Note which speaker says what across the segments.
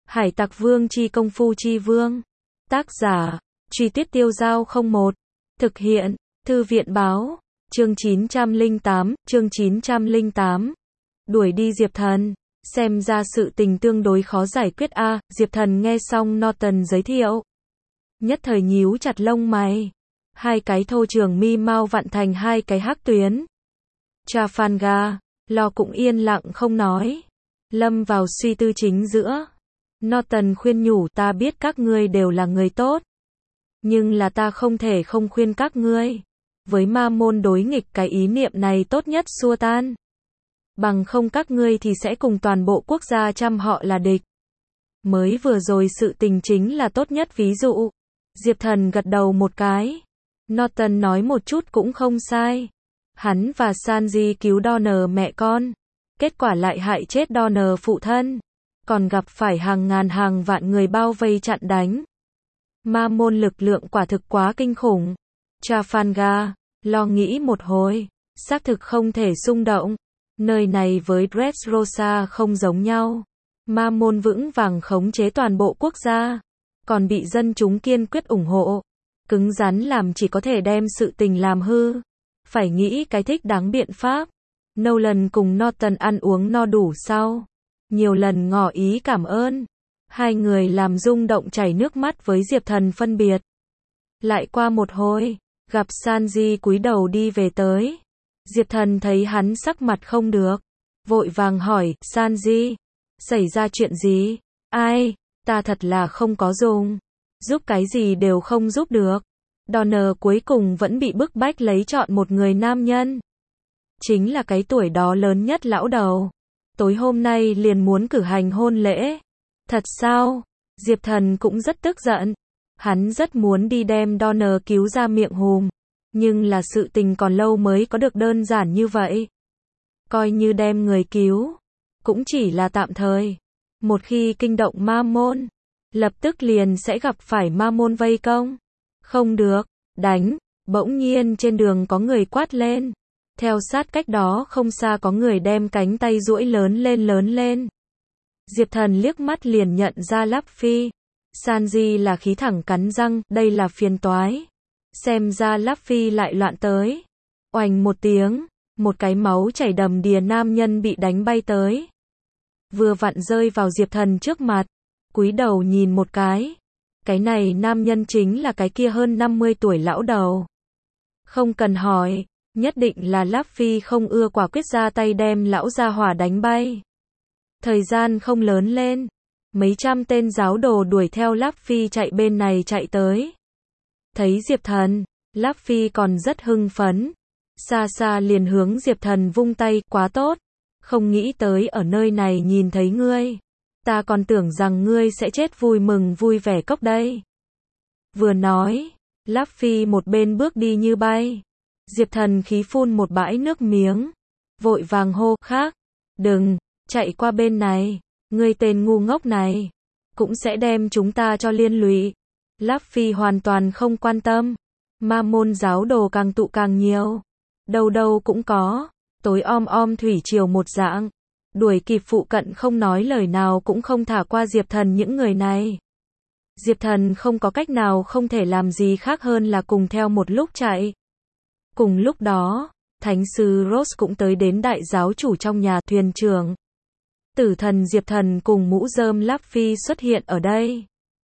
Speaker 1: Hải Tặc Vương chi công phu chi vương. Tác giả, Truy Tuyết Tiêu Dao 01. Thực hiện, Thư viện Báo. Chương 908. Đuổi đi Diệp Thần. Xem ra sự tình tương đối khó giải quyết a. Diệp Thần nghe xong Norton giới thiệu, nhất thời nhíu chặt lông mày. Hai cái thô trường mi mau vặn thành hai cái hắc tuyến. Trafalgar, Lo cũng yên lặng không nói. Lâm vào suy tư chính giữa. Norton khuyên nhủ, ta biết các ngươi đều là người tốt, nhưng là ta không thể không khuyên các ngươi. Với ma môn đối nghịch, cái ý niệm này tốt nhất xua tan. Bằng không các ngươi thì sẽ cùng toàn bộ quốc gia trăm họ là địch. Mới vừa rồi sự tình chính là tốt nhất ví dụ. Diệp Thần gật đầu một cái. Norton nói một chút cũng không sai. Hắn và Sanji cứu Donner mẹ con, kết quả lại hại chết Donner phụ thân, còn gặp phải hàng ngàn hàng vạn người bao vây chặn đánh. Ma môn lực lượng quả thực quá kinh khủng. Trafalgar, Lo nghĩ một hồi, xác thực không thể xung động. Nơi này với Dressrosa không giống nhau. Ma môn vững vàng khống chế toàn bộ quốc gia, còn bị dân chúng kiên quyết ủng hộ. Cứng rắn làm chỉ có thể đem sự tình làm hư. Phải nghĩ cái thích đáng biện pháp. Nolan cùng Norton ăn uống no đủ sau, nhiều lần ngỏ ý cảm ơn. Hai người làm rung động chảy nước mắt với Diệp Thần phân biệt. Lại qua một hồi, gặp Sanji cúi đầu đi về tới. Diệp Thần thấy hắn sắc mặt không được, vội vàng hỏi, Sanji, xảy ra chuyện gì? Ai, ta thật là không có dùng. Giúp cái gì đều không giúp được. Donner cuối cùng vẫn bị bức bách lấy chọn một người nam nhân. Chính là cái tuổi đó lớn nhất lão đầu. Tối hôm nay liền muốn cử hành hôn lễ. Thật sao? Diệp Thần cũng rất tức giận. Hắn rất muốn đi đem Donner cứu ra miệng hùm. Nhưng là sự tình còn lâu mới có được đơn giản như vậy. Coi như đem người cứu, cũng chỉ là tạm thời. Một khi kinh động ma môn, lập tức liền sẽ gặp phải ma môn vây công. Không được, đánh. Bỗng nhiên trên đường có người quát lên. Theo sát cách đó không xa có người đem cánh tay duỗi lớn lên. Diệp Thần liếc mắt liền nhận ra Luffy. Sanji là khí thẳng cắn răng, đây là phiền toái. Xem ra Luffy lại loạn tới. Oành một tiếng, một cái máu chảy đầm đìa nam nhân bị đánh bay tới. Vừa vặn rơi vào Diệp Thần trước mặt. Cúi đầu nhìn một cái. Cái này nam nhân chính là cái kia hơn 50 tuổi lão đầu. Không cần hỏi, nhất định là Luffy không ưa quả quyết ra tay đem lão gia hỏa đánh bay. Thời gian không lớn lên, mấy trăm tên giáo đồ đuổi theo Luffy chạy bên này chạy tới. Thấy Diệp Thần, Luffy còn rất hưng phấn. Xa xa liền hướng Diệp Thần vung tay, quá tốt. Không nghĩ tới ở nơi này nhìn thấy ngươi. Ta còn tưởng rằng ngươi sẽ chết vui mừng vui vẻ cốc đây. Vừa nói, Luffy một bên bước đi như bay. Diệp Thần khí phun một bãi nước miếng. Vội vàng hô, khác, đừng, chạy qua bên này. Ngươi tên ngu ngốc này, cũng sẽ đem chúng ta cho liên lụy. Luffy hoàn toàn không quan tâm. Ma môn giáo đồ càng tụ càng nhiều. Đâu đâu cũng có. Tối om thủy triều một dạng. Đuổi kịp phụ cận không nói lời nào cũng không thả qua Diệp Thần những người này. Diệp Thần không có cách nào không thể làm gì khác hơn là cùng theo một lúc chạy. Cùng lúc đó, Thánh sư Ross cũng tới đến đại giáo chủ trong nhà thuyền trưởng. Tử thần Diệp Thần cùng mũ rơm Luffy xuất hiện ở đây.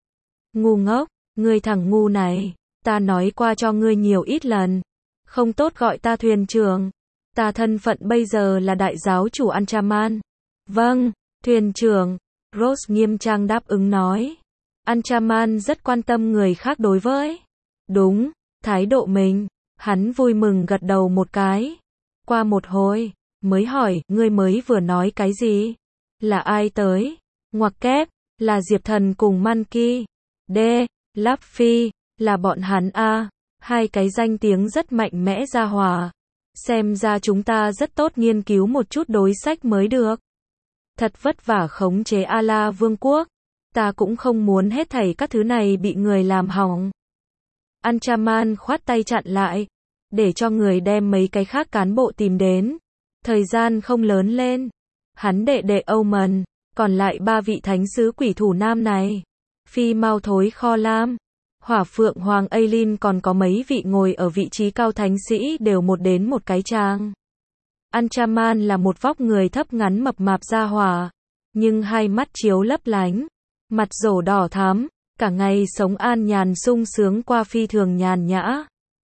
Speaker 1: Ngu ngốc, ngươi thằng ngu này, ta nói qua cho ngươi nhiều ít lần. Không tốt gọi ta thuyền trưởng. Ta thân phận bây giờ là đại giáo chủ Anchaman. Vâng, thuyền trưởng. Ross nghiêm trang đáp ứng nói. Anchaman rất quan tâm người khác đối với. Đúng, thái độ mình. Hắn vui mừng gật đầu một cái. Qua một hồi, mới hỏi, ngươi mới vừa nói cái gì? Là ai tới? Ngoặc kép, là Diệp Thần cùng Monkey. D, Luffy, là bọn hắn a. Hai cái danh tiếng rất mạnh mẽ ra hỏa. Xem ra chúng ta rất tốt nghiên cứu một chút đối sách mới được. Thật vất vả khống chế A-La Vương quốc. Ta cũng không muốn hết thảy các thứ này bị người làm hỏng. Anchaman khoát tay chặn lại. Để cho người đem mấy cái khác cán bộ tìm đến. Thời gian không lớn lên. Hắn đệ Omen, Còn lại 3 vị thánh sứ quỷ thủ nam này, phi mau thối kho lam, Hỏa Phượng Hoàng Aileen còn có mấy vị ngồi ở vị trí cao thánh sĩ đều một đến một cái trang. Anchaman là một vóc người thấp ngắn mập mạp ra hỏa, nhưng hai mắt chiếu lấp lánh, mặt rổ đỏ thắm, cả ngày sống an nhàn sung sướng qua phi thường nhàn nhã.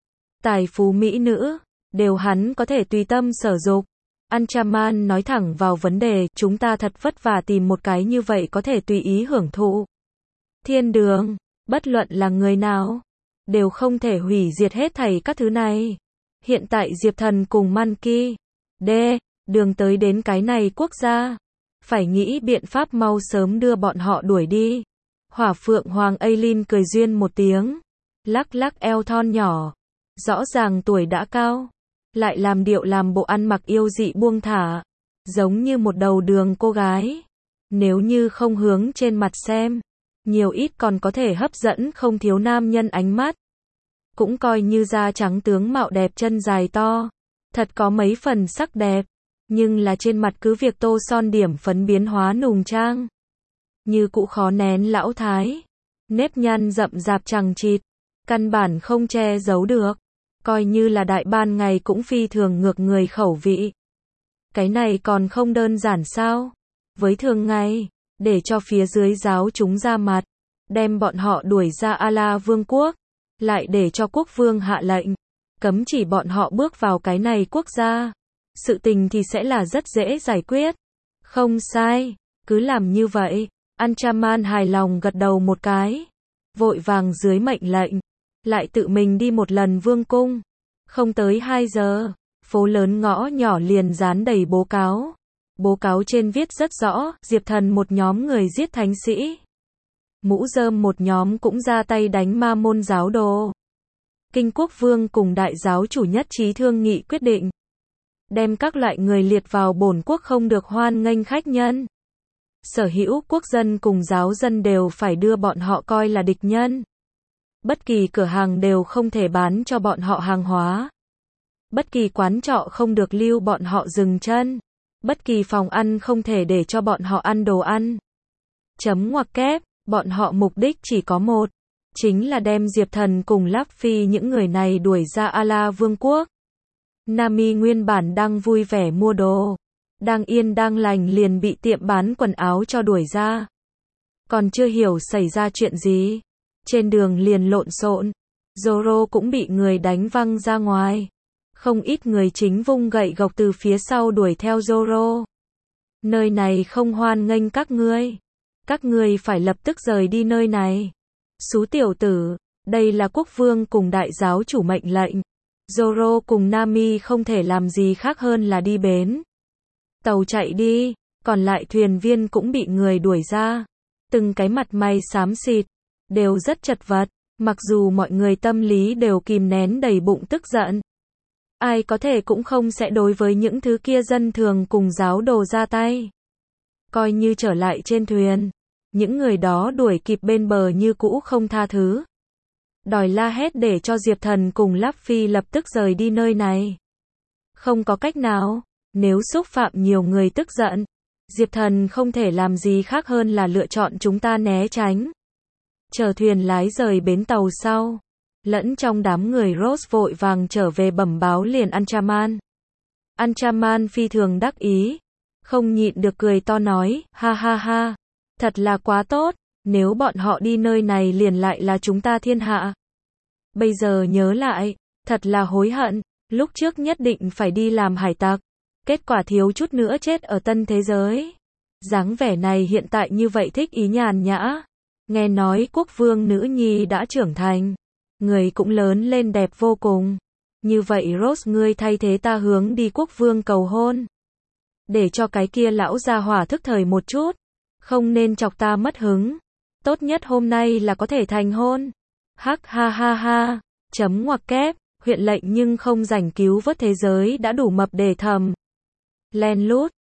Speaker 1: Tài phú mỹ nữ, đều hắn có thể tùy tâm sở dục. Anchaman nói thẳng vào vấn đề, chúng ta thật vất vả tìm một cái như vậy có thể tùy ý hưởng thụ. Thiên đường, bất luận là người nào, đều không thể hủy diệt hết thảy các thứ này. Hiện tại Diệp Thần cùng Monkey D. Đường tới đến cái này quốc gia. Phải nghĩ biện pháp mau sớm đưa bọn họ đuổi đi. Hỏa Phượng Hoàng Aileen cười duyên một tiếng. Lắc lắc eo thon nhỏ. Rõ ràng tuổi đã cao. Lại làm điệu làm bộ ăn mặc yêu dị buông thả. Giống như một đầu đường cô gái. Nếu như không hướng trên mặt xem. Nhiều ít còn có thể hấp dẫn không thiếu nam nhân ánh mắt. Cũng coi như da trắng tướng mạo đẹp chân dài to. Thật có mấy phần sắc đẹp. Nhưng là trên mặt cứ việc tô son điểm phấn biến hóa nùng trang. Như cũ khó nén lão thái. Nếp nhăn rậm rạp chằng chịt. Căn bản không che giấu được. Coi như là đại ban ngày cũng phi thường ngược người khẩu vị. Cái này còn không đơn giản sao? Với thường ngày, để cho phía dưới giáo chúng ra mặt. Đem bọn họ đuổi ra A-la vương quốc. Lại để cho quốc vương hạ lệnh. Cấm chỉ bọn họ bước vào cái này quốc gia. Sự tình thì sẽ là rất dễ giải quyết. Không sai, cứ làm như vậy. Anchaman hài lòng gật đầu một cái. Vội vàng dưới mệnh lệnh. Lại tự mình đi một lần vương cung. Không tới 2 giờ, phố lớn ngõ nhỏ liền dán đầy bố cáo. Bố cáo trên viết rất rõ, Diệp Thần một nhóm người giết thánh sĩ. Mũ rơm một nhóm cũng ra tay đánh ma môn giáo đồ. Kinh quốc vương cùng đại giáo chủ nhất trí thương nghị quyết định. Đem các loại người liệt vào bổn quốc không được hoan nghênh khách nhân. Sở hữu quốc dân cùng giáo dân đều phải đưa bọn họ coi là địch nhân. Bất kỳ cửa hàng đều không thể bán cho bọn họ hàng hóa. Bất kỳ quán trọ không được lưu bọn họ dừng chân. Bất kỳ phòng ăn không thể để cho bọn họ ăn đồ ăn. Chấm ngoặc kép, bọn họ mục đích chỉ có một. Chính là đem Diệp Thần cùng Láp Phi những người này đuổi ra A-la vương quốc. Nami nguyên bản đang vui vẻ mua đồ. Đang yên đang lành liền bị tiệm bán quần áo cho đuổi ra. Còn chưa hiểu xảy ra chuyện gì. Trên đường liền lộn xộn. Zoro cũng bị người đánh văng ra ngoài. Không ít người chính vung gậy gộc từ phía sau đuổi theo Zoro. Nơi này không hoan nghênh các ngươi. Các ngươi phải lập tức rời đi nơi này. Xú tiểu tử, đây là quốc vương cùng đại giáo chủ mệnh lệnh. Zoro cùng Nami không thể làm gì khác hơn là đi bến tàu chạy đi, còn lại thuyền viên cũng bị người đuổi ra. Từng cái mặt mày xám xịt, đều rất chật vật, mặc dù mọi người tâm lý đều kìm nén đầy bụng tức giận. Ai có thể cũng không sẽ đối với những thứ kia dân thường cùng giáo đồ ra tay. Coi như trở lại trên thuyền, những người đó đuổi kịp bên bờ như cũ không tha thứ. Đòi la hét để cho Diệp Thần cùng Láp Phi lập tức rời đi nơi này. Không có cách nào, nếu xúc phạm nhiều người tức giận, Diệp Thần không thể làm gì khác hơn là lựa chọn chúng ta né tránh. Chờ thuyền lái rời bến tàu sau, lẫn trong đám người Rose vội vàng trở về bẩm báo liền Anchaman. Anchaman phi thường đắc ý, không nhịn được cười to nói, ha ha ha, thật là quá tốt, nếu bọn họ đi nơi này liền lại là chúng ta thiên hạ. Bây giờ nhớ lại, thật là hối hận, lúc trước nhất định phải đi làm hải tặc, kết quả thiếu chút nữa chết ở tân thế giới. Dáng vẻ này hiện tại như vậy thích ý nhàn nhã. Nghe nói quốc vương nữ nhi đã trưởng thành, người cũng lớn lên đẹp vô cùng. Như vậy Rose ngươi thay thế ta hướng đi quốc vương cầu hôn. Để cho cái kia lão gia hỏa thức thời một chút, không nên chọc ta mất hứng. Tốt nhất hôm nay là có thể thành hôn. Hắc ha ha ha, chấm ngoặc kép, huyện lệnh nhưng không rảnh cứu vớt thế giới đã đủ mập để thầm. Len lút.